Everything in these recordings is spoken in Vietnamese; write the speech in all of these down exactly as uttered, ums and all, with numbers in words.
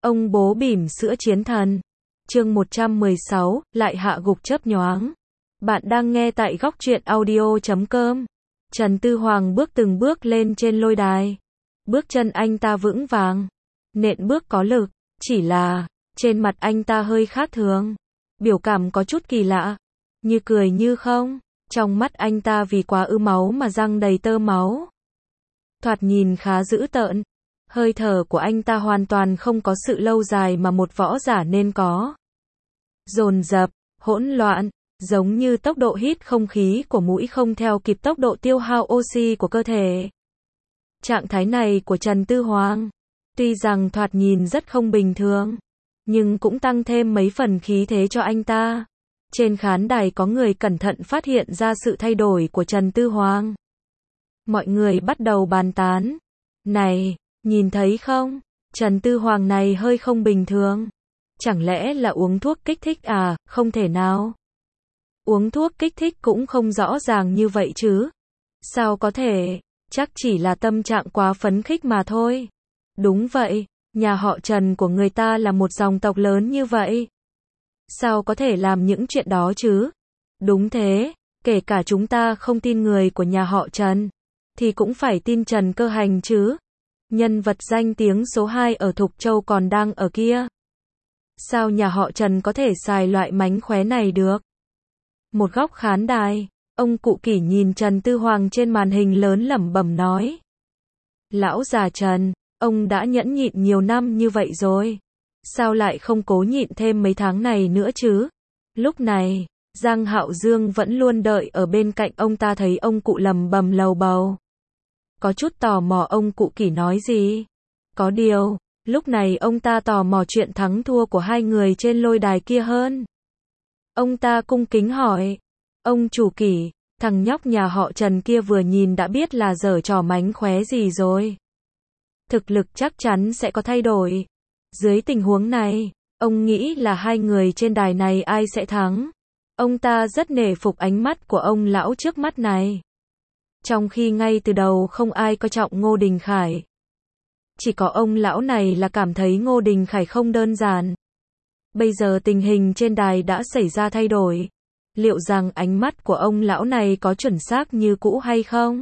Ông bố bỉm sữa chiến thần. Chương một trăm mười sáu, lại hạ gục chớp nhoáng. Bạn đang nghe tại góc truyện audio chấm com. Trần Tư Hoàng bước từng bước lên trên lôi đài. Bước chân anh ta vững vàng, nện bước có lực, chỉ là trên mặt anh ta hơi khác thường. Biểu cảm có chút kỳ lạ, như cười như không. Trong mắt anh ta vì quá ư máu mà răng đầy tơ máu. Thoạt nhìn khá dữ tợn. Hơi thở của anh ta hoàn toàn không có sự lâu dài mà một võ giả nên có. Dồn dập, hỗn loạn, giống như tốc độ hít không khí của mũi không theo kịp tốc độ tiêu hao oxy của cơ thể. Trạng thái này của Trần Tư Hoàng, tuy rằng thoạt nhìn rất không bình thường, nhưng cũng tăng thêm mấy phần khí thế cho anh ta. Trên khán đài có người cẩn thận phát hiện ra sự thay đổi của Trần Tư Hoàng. Mọi người bắt đầu bàn tán. Này, nhìn thấy không? Trần Tư Hoàng này hơi không bình thường. Chẳng lẽ là uống thuốc kích thích à? Không thể nào. Uống thuốc kích thích cũng không rõ ràng như vậy chứ. Sao có thể? Chắc chỉ là tâm trạng quá phấn khích mà thôi. Đúng vậy, nhà họ Trần của người ta là một dòng tộc lớn như vậy. Sao có thể làm những chuyện đó chứ? Đúng thế, kể cả chúng ta không tin người của nhà họ Trần, thì cũng phải tin Trần Cơ Hành chứ. Nhân vật danh tiếng số hai ở Thục Châu còn đang ở kia. Sao nhà họ Trần có thể xài loại mánh khóe này được? Một góc khán đài, ông cụ Kỷ nhìn Trần Tư Hoàng trên màn hình lớn lẩm bẩm nói. Lão già Trần, ông đã nhẫn nhịn nhiều năm như vậy rồi. Sao lại không cố nhịn thêm mấy tháng này nữa chứ? Lúc này, Giang Hạo Dương vẫn luôn đợi ở bên cạnh ông ta thấy ông cụ lầm bầm lầu bầu. Có chút tò mò ông cụ Kỷ nói gì. Có điều, lúc này ông ta tò mò chuyện thắng thua của hai người trên lôi đài kia hơn. Ông ta cung kính hỏi. Ông chủ Kỷ, thằng nhóc nhà họ Trần kia vừa nhìn đã biết là giở trò mánh khóe gì rồi. Thực lực chắc chắn sẽ có thay đổi. Dưới tình huống này, ông nghĩ là hai người trên đài này ai sẽ thắng. Ông ta rất nể phục ánh mắt của ông lão trước mắt này. Trong khi ngay từ đầu không ai coi trọng Ngô Đình Khải. Chỉ có ông lão này là cảm thấy Ngô Đình Khải không đơn giản. Bây giờ tình hình trên đài đã xảy ra thay đổi. Liệu rằng ánh mắt của ông lão này có chuẩn xác như cũ hay không?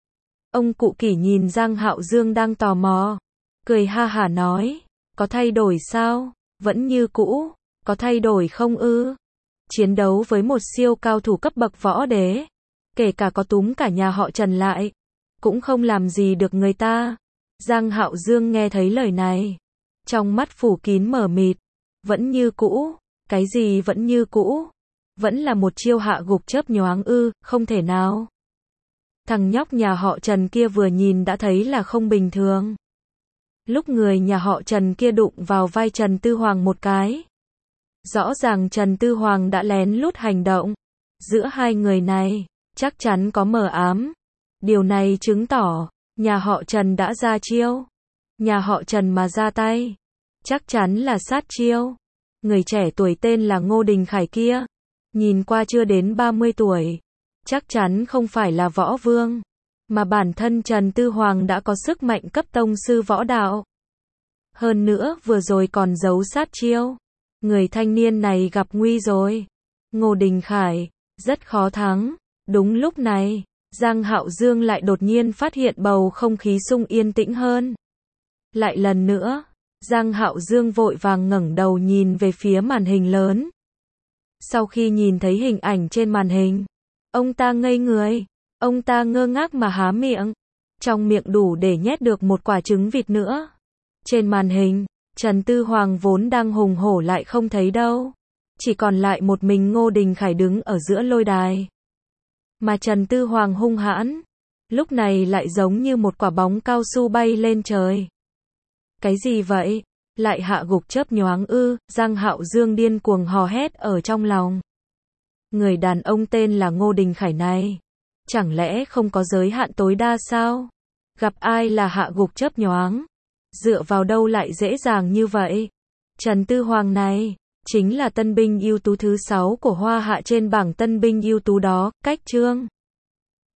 Ông cụ Kỷ nhìn Giang Hạo Dương đang tò mò. Cười ha hả nói. Có thay đổi sao? Vẫn như cũ. Có thay đổi không ư? Chiến đấu với một siêu cao thủ cấp bậc võ đế. Kể cả có túm cả nhà họ Trần lại. Cũng không làm gì được người ta. Giang Hạo Dương nghe thấy lời này. Trong mắt phủ kín mờ mịt. Vẫn như cũ. Cái gì vẫn như cũ? Vẫn là một chiêu hạ gục chớp nhoáng ư? Không thể nào. Thằng nhóc nhà họ Trần kia vừa nhìn đã thấy là không bình thường. Lúc người nhà họ Trần kia đụng vào vai Trần Tư Hoàng một cái. Rõ ràng Trần Tư Hoàng đã lén lút hành động. Giữa hai người này, chắc chắn có mờ ám. Điều này chứng tỏ, nhà họ Trần đã ra chiêu. Nhà họ Trần mà ra tay, chắc chắn là sát chiêu. Người trẻ tuổi tên là Ngô Đình Khải kia, nhìn qua chưa đến ba mươi tuổi. Chắc chắn không phải là võ vương. Mà bản thân Trần Tư Hoàng đã có sức mạnh cấp tông sư võ đạo. Hơn nữa vừa rồi còn giấu sát chiêu. Người thanh niên này gặp nguy rồi. Ngô Đình Khải, rất khó thắng. Đúng lúc này, Giang Hạo Dương lại đột nhiên phát hiện bầu không khí sung yên tĩnh hơn. Lại lần nữa, Giang Hạo Dương vội vàng ngẩng đầu nhìn về phía màn hình lớn. Sau khi nhìn thấy hình ảnh trên màn hình, ông ta ngây người. Ông ta ngơ ngác mà há miệng. Trong miệng đủ để nhét được một quả trứng vịt nữa. Trên màn hình, Trần Tư Hoàng vốn đang hùng hổ lại không thấy đâu. Chỉ còn lại một mình Ngô Đình Khải đứng ở giữa lôi đài. Mà Trần Tư Hoàng hung hãn, lúc này lại giống như một quả bóng cao su bay lên trời. Cái gì vậy? Lại hạ gục chớp nhoáng ư? Giang Hạo Dương điên cuồng hò hét ở trong lòng. Người đàn ông tên là Ngô Đình Khải này, chẳng lẽ không có giới hạn tối đa sao? Gặp ai là hạ gục chớp nhoáng? Dựa vào đâu lại dễ dàng như vậy? Trần Tư Hoàng này, chính là tân binh ưu tú thứ sáu của Hoa Hạ trên bảng tân binh ưu tú đó, cách chương.